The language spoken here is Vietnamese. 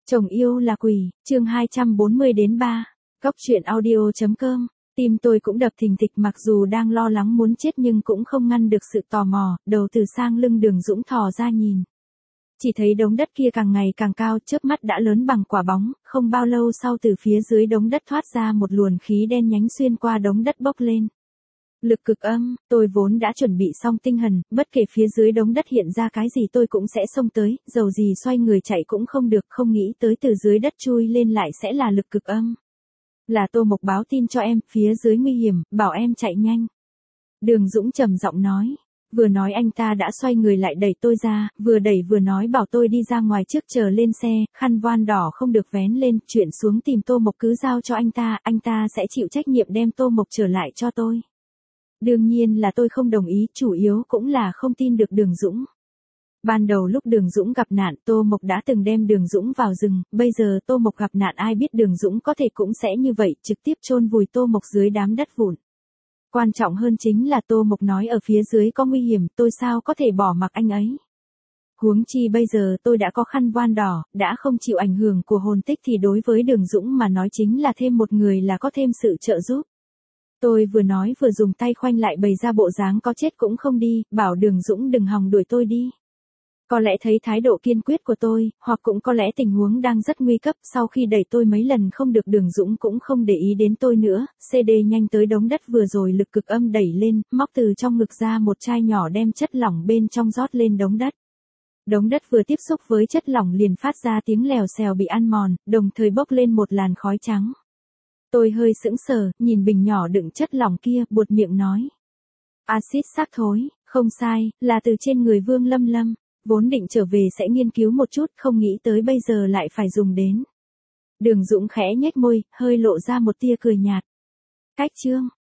Chồng yêu là quỷ, chương 240-3. Góc truyện audio.com. Tim tôi cũng đập thình thịch, mặc dù đang lo lắng muốn chết nhưng cũng không ngăn được sự tò mò, đầu từ sang lưng Đường Dũng thò ra nhìn. Chỉ thấy đống đất kia càng ngày càng cao, chớp mắt đã lớn bằng quả bóng, không bao lâu sau từ phía dưới đống đất thoát ra một luồng khí đen nhánh xuyên qua đống đất bốc lên. Lực cực âm, tôi vốn đã chuẩn bị xong tinh thần, bất kể phía dưới đống đất hiện ra cái gì tôi cũng sẽ xông tới, dầu gì xoay người chạy cũng không được, không nghĩ tới từ dưới đất chui lên lại sẽ là lực cực âm. Là Tô Mộc báo tin cho em, phía dưới nguy hiểm, bảo em chạy nhanh. Đường Dũng trầm giọng nói. Vừa nói anh ta đã xoay người lại đẩy tôi ra, vừa đẩy vừa nói bảo tôi đi ra ngoài trước chờ lên xe, khăn voan đỏ không được vén lên, chuyển xuống tìm Tô Mộc cứ giao cho anh ta sẽ chịu trách nhiệm đem Tô Mộc trở lại cho tôi. Đương nhiên là tôi không đồng ý, chủ yếu cũng là không tin được Đường Dũng. Ban đầu lúc Đường Dũng gặp nạn, Tô Mộc đã từng đem Đường Dũng vào rừng, bây giờ Tô Mộc gặp nạn ai biết Đường Dũng có thể cũng sẽ như vậy, trực tiếp chôn vùi Tô Mộc dưới đám đất vụn. Quan trọng hơn chính là Tô Mộc nói ở phía dưới có nguy hiểm, tôi sao có thể bỏ mặc anh ấy. Huống chi bây giờ tôi đã có khăn voan đỏ, đã không chịu ảnh hưởng của hồn tích thì đối với Đường Dũng mà nói chính là thêm một người là có thêm sự trợ giúp. Tôi vừa nói vừa dùng tay khoanh lại bày ra bộ dáng có chết cũng không đi, bảo Đường Dũng đừng hòng đuổi tôi đi. Có lẽ thấy thái độ kiên quyết của tôi, hoặc cũng có lẽ tình huống đang rất nguy cấp, sau khi đẩy tôi mấy lần không được Đường Dũng cũng không để ý đến tôi nữa, CD nhanh tới đống đất vừa rồi lực cực âm đẩy lên, móc từ trong ngực ra một chai nhỏ đem chất lỏng bên trong rót lên đống đất. Đống đất vừa tiếp xúc với chất lỏng liền phát ra tiếng lèo xèo bị ăn mòn, đồng thời bốc lên một làn khói trắng. Tôi hơi sững sờ, nhìn bình nhỏ đựng chất lỏng kia, buột miệng nói. Axit xác thối, không sai, là từ trên người Vương Lâm Lâm. Vốn định trở về sẽ nghiên cứu một chút, không nghĩ tới bây giờ lại phải dùng đến. Đường Dũng khẽ nhếch môi, hơi lộ ra một tia cười nhạt. Cách chương.